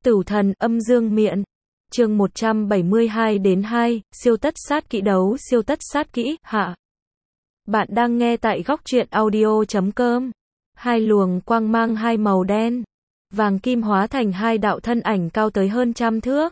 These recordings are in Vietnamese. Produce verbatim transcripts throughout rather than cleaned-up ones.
Tử thần âm dương miện. Chương một trăm bảy mươi hai đến hai, siêu tất sát kỹ đấu siêu tất sát kỹ, hạ. Bạn đang nghe tại góc truyện audio chấm com. Hai luồng quang mang hai màu đen, vàng kim hóa thành hai đạo thân ảnh cao tới hơn trăm thước.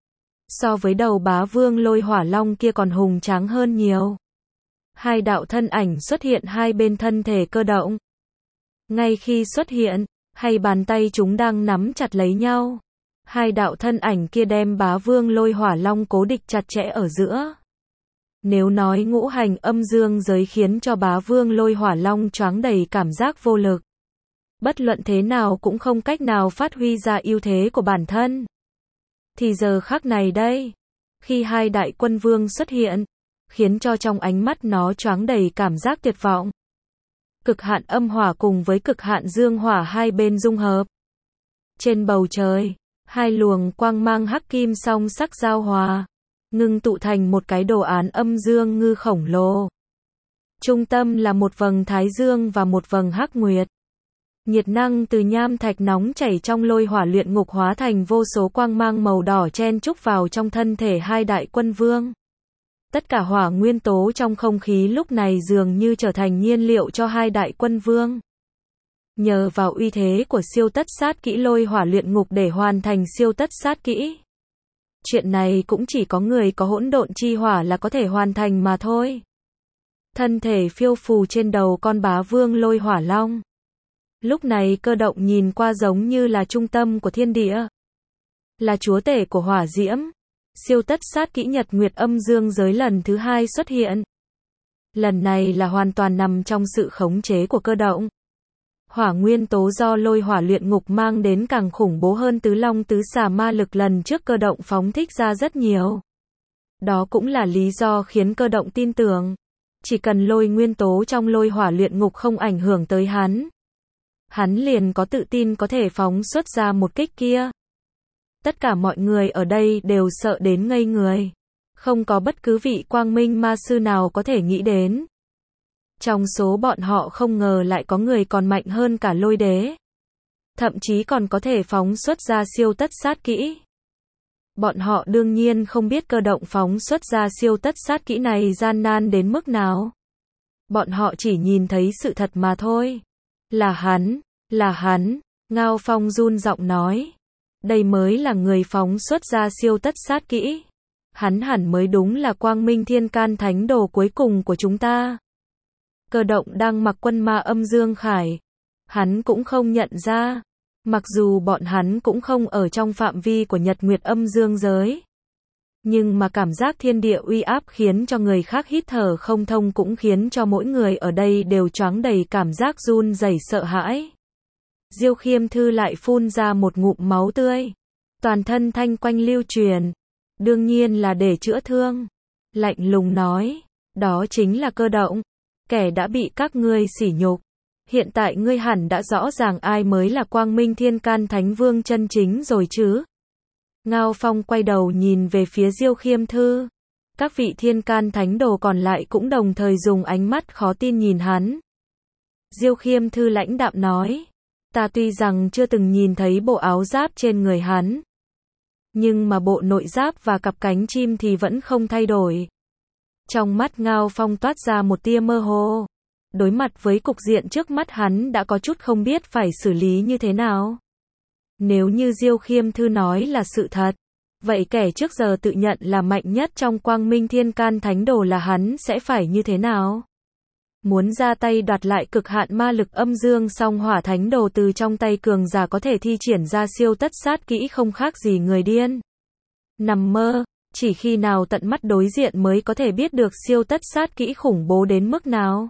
So với đầu bá vương lôi hỏa long kia còn hùng tráng hơn nhiều. Hai đạo thân ảnh xuất hiện hai bên thân thể Cơ Động. Ngay khi xuất hiện, hai bàn tay chúng đang nắm chặt lấy nhau. Hai đạo thân ảnh kia đem bá vương lôi hỏa long cố định chặt chẽ ở giữa. Nếu nói ngũ hành âm dương giới khiến cho bá vương lôi hỏa long choáng đầy cảm giác vô lực. Bất luận thế nào cũng không cách nào phát huy ra ưu thế của bản thân. Thì giờ khắc này đây, khi hai đại quân vương xuất hiện, khiến cho trong ánh mắt nó choáng đầy cảm giác tuyệt vọng. Cực hạn âm hỏa cùng với cực hạn dương hỏa hai bên dung hợp. Trên bầu trời, hai luồng quang mang hắc kim song sắc giao hòa, ngưng tụ thành một cái đồ án âm dương ngư khổng lồ. Trung tâm là một vầng thái dương và một vầng hắc nguyệt. Nhiệt năng từ nham thạch nóng chảy trong lôi hỏa luyện ngục hóa thành vô số quang mang màu đỏ chen chúc vào trong thân thể hai đại quân vương. Tất cả hỏa nguyên tố trong không khí lúc này dường như trở thành nhiên liệu cho hai đại quân vương. Nhờ vào uy thế của siêu tất sát kỹ lôi hỏa luyện ngục để hoàn thành siêu tất sát kỹ. Chuyện này cũng chỉ có người có hỗn độn chi hỏa là có thể hoàn thành mà thôi. Thân thể phiêu phù trên đầu con bá vương lôi hỏa long. Lúc này Cơ Động nhìn qua giống như là trung tâm của thiên địa. Là chúa tể của hỏa diễm. Siêu tất sát kỹ nhật nguyệt âm dương giới lần thứ hai xuất hiện. Lần này là hoàn toàn nằm trong sự khống chế của Cơ Động. Hỏa nguyên tố do lôi hỏa luyện ngục mang đến càng khủng bố hơn tứ long tứ xà ma lực lần trước Cơ Động phóng thích ra rất nhiều. Đó cũng là lý do khiến Cơ Động tin tưởng. Chỉ cần lôi nguyên tố trong lôi hỏa luyện ngục không ảnh hưởng tới hắn. Hắn liền có tự tin có thể phóng xuất ra một kích kia. Tất cả mọi người ở đây đều sợ đến ngây người. Không có bất cứ vị quang minh ma sư nào có thể nghĩ đến. Trong số bọn họ không ngờ lại có người còn mạnh hơn cả lôi đế. Thậm chí còn có thể phóng xuất ra siêu tất sát kỹ. Bọn họ đương nhiên không biết Cơ Động phóng xuất ra siêu tất sát kỹ này gian nan đến mức nào. Bọn họ chỉ nhìn thấy sự thật mà thôi. Là hắn, là hắn, Ngao Phong run giọng nói. Đây mới là người phóng xuất ra siêu tất sát kỹ. Hắn hẳn mới đúng là quang minh thiên can thánh đồ cuối cùng của chúng ta. Cơ Động đang mặc quân ma âm dương khải. Hắn cũng không nhận ra. Mặc dù bọn hắn cũng không ở trong phạm vi của nhật nguyệt âm dương giới. Nhưng mà cảm giác thiên địa uy áp khiến cho người khác hít thở không thông cũng khiến cho mỗi người ở đây đều choáng đầy cảm giác run rẩy sợ hãi. Diêu Khiêm Thư lại phun ra một ngụm máu tươi. Toàn thân thanh quanh lưu truyền. Đương nhiên là để chữa thương. Lạnh lùng nói. Đó chính là Cơ Động. Kẻ đã bị các ngươi sỉ nhục. Hiện tại ngươi hẳn đã rõ ràng ai mới là quang minh thiên can thánh vương chân chính rồi chứ. Ngao Phong quay đầu nhìn về phía Diêu Khiêm Thư. Các vị thiên can thánh đồ còn lại cũng đồng thời dùng ánh mắt khó tin nhìn hắn. Diêu Khiêm Thư lãnh đạm nói. Ta tuy rằng chưa từng nhìn thấy bộ áo giáp trên người hắn. Nhưng mà bộ nội giáp và cặp cánh chim thì vẫn không thay đổi. Trong mắt Ngao Phong toát ra một tia mơ hồ. Đối mặt với cục diện trước mắt hắn đã có chút không biết phải xử lý như thế nào. Nếu như Diêu Khiêm Thư nói là sự thật, vậy kẻ trước giờ tự nhận là mạnh nhất trong quang minh thiên can thánh đồ là hắn sẽ phải như thế nào? Muốn ra tay đoạt lại cực hạn ma lực âm dương song hỏa thánh đồ từ trong tay cường giả có thể thi triển ra siêu tất sát kỹ không khác gì người điên. Nằm mơ, chỉ khi nào tận mắt đối diện mới có thể biết được siêu tất sát kỹ khủng bố đến mức nào.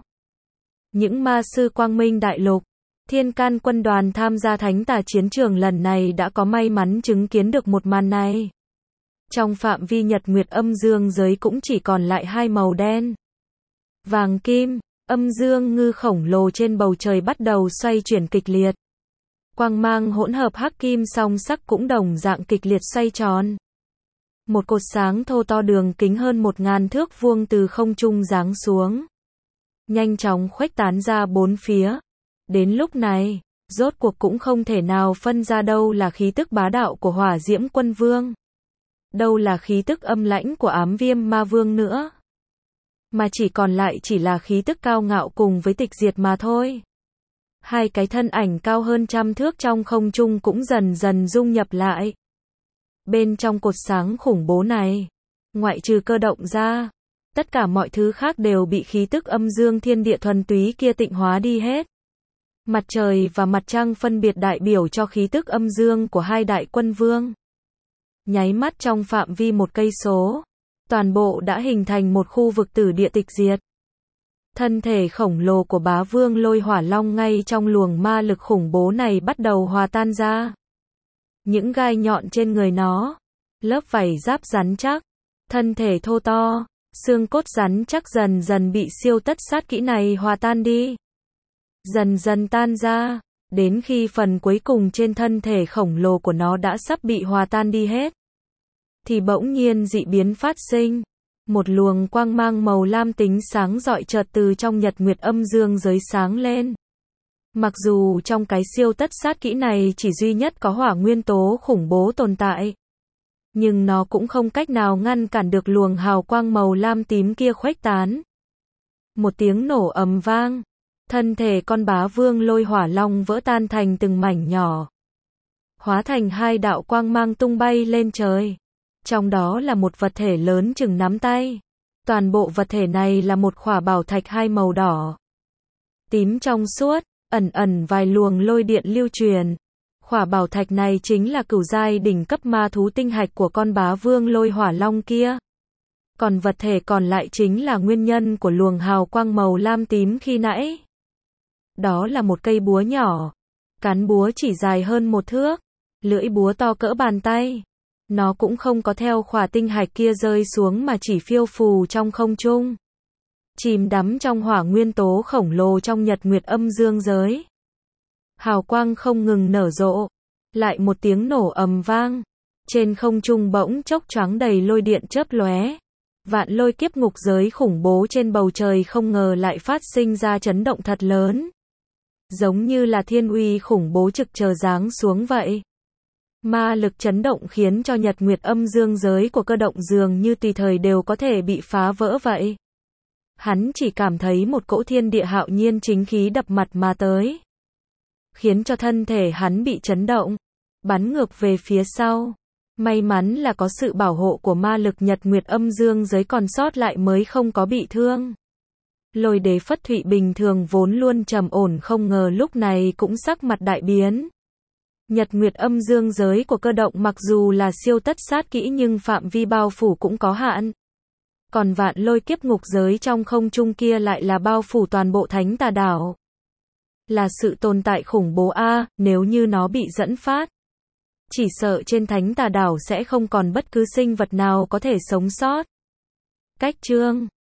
Những ma sư quang minh đại lục, thiên can quân đoàn tham gia thánh tà chiến trường lần này đã có may mắn chứng kiến được một màn này. Trong phạm vi nhật nguyệt âm dương giới cũng chỉ còn lại hai màu đen. Vàng kim, âm dương ngư khổng lồ trên bầu trời bắt đầu xoay chuyển kịch liệt. Quang mang hỗn hợp hắc kim song sắc cũng đồng dạng kịch liệt xoay tròn. Một cột sáng thô to đường kính hơn một ngàn thước vuông từ không trung giáng xuống. Nhanh chóng khuếch tán ra bốn phía. Đến lúc này, Rốt cuộc cũng không thể nào phân ra đâu là khí tức bá đạo của Hỏa Diễm Quân Vương, đâu là khí tức âm lãnh của Ám Viêm Ma Vương nữa, mà chỉ còn lại chỉ là khí tức cao ngạo cùng với tịch diệt mà thôi. Hai cái thân ảnh cao hơn trăm thước trong không trung cũng dần dần dung nhập lại. Bên trong cột sáng khủng bố này, ngoại trừ Cơ Động ra, tất cả mọi thứ khác đều bị khí tức âm dương thiên địa thuần túy kia tịnh hóa đi hết. Mặt trời và mặt trăng phân biệt đại biểu cho khí tức âm dương của hai đại quân vương. Nháy mắt trong phạm vi một cây số, toàn bộ đã hình thành một khu vực tử địa tịch diệt. Thân thể khổng lồ của bá vương Lôi Hỏa Long ngay trong luồng ma lực khủng bố này bắt đầu hòa tan ra. Những gai nhọn trên người nó, lớp vảy giáp rắn chắc, thân thể thô to, xương cốt rắn chắc dần dần bị siêu tất sát kỹ này hòa tan đi. Dần dần tan ra, đến khi phần cuối cùng trên thân thể khổng lồ của nó đã sắp bị hòa tan đi hết, thì bỗng nhiên dị biến phát sinh. Một luồng quang mang màu lam tính sáng rọi chợt từ trong nhật nguyệt âm dương giới sáng lên. Mặc dù trong cái siêu tất sát kỹ này chỉ duy nhất có hỏa nguyên tố khủng bố tồn tại, nhưng nó cũng không cách nào ngăn cản được luồng hào quang màu lam tím kia khuếch tán. Một tiếng nổ ầm vang, thân thể con bá vương Lôi Hỏa Long vỡ tan thành từng mảnh nhỏ, hóa thành hai đạo quang mang tung bay lên trời. Trong đó là một vật thể lớn chừng nắm tay. Toàn bộ vật thể này là một khỏa bảo thạch hai màu đỏ, tím trong suốt, ẩn ẩn vài luồng lôi điện lưu truyền. Khỏa bảo thạch này chính là cửu giai đỉnh cấp ma thú tinh hạch của con bá vương Lôi Hỏa Long kia. Còn vật thể còn lại chính là nguyên nhân của luồng hào quang màu lam tím khi nãy. Đó là một cây búa nhỏ. Cán búa chỉ dài hơn một thước, lưỡi búa to cỡ bàn tay. Nó cũng không có theo khỏa tinh hạch kia rơi xuống mà chỉ phiêu phù trong không trung, chìm đắm trong hỏa nguyên tố khổng lồ trong nhật nguyệt âm dương giới. Hào quang không ngừng nở rộ, lại một tiếng nổ ầm vang. Trên không trung bỗng chốc choáng đầy lôi điện chớp lóe. Vạn lôi kiếp ngục giới khủng bố trên bầu trời không ngờ lại phát sinh ra chấn động thật lớn. Giống như là thiên uy khủng bố trực chờ giáng xuống vậy. Ma lực chấn động khiến cho nhật nguyệt âm dương giới của Cơ Động dường như tùy thời đều có thể bị phá vỡ vậy. Hắn chỉ cảm thấy một cỗ thiên địa hạo nhiên chính khí đập mặt mà tới, khiến cho thân thể hắn bị chấn động, bắn ngược về phía sau. May mắn là có sự bảo hộ của ma lực nhật nguyệt âm dương giới còn sót lại mới không có bị thương. Lôi đế Phất Thụy bình thường vốn luôn trầm ổn không ngờ lúc này cũng sắc mặt đại biến. Nhật nguyệt âm dương giới của Cơ Động mặc dù là siêu tất sát kỹ nhưng phạm vi bao phủ cũng có hạn. Còn vạn lôi kiếp ngục giới trong không trung kia lại là bao phủ toàn bộ thánh tà đảo. Là sự tồn tại khủng bố a, nếu như nó bị dẫn phát, chỉ sợ trên thánh tà đảo sẽ không còn bất cứ sinh vật nào có thể sống sót. Cách chương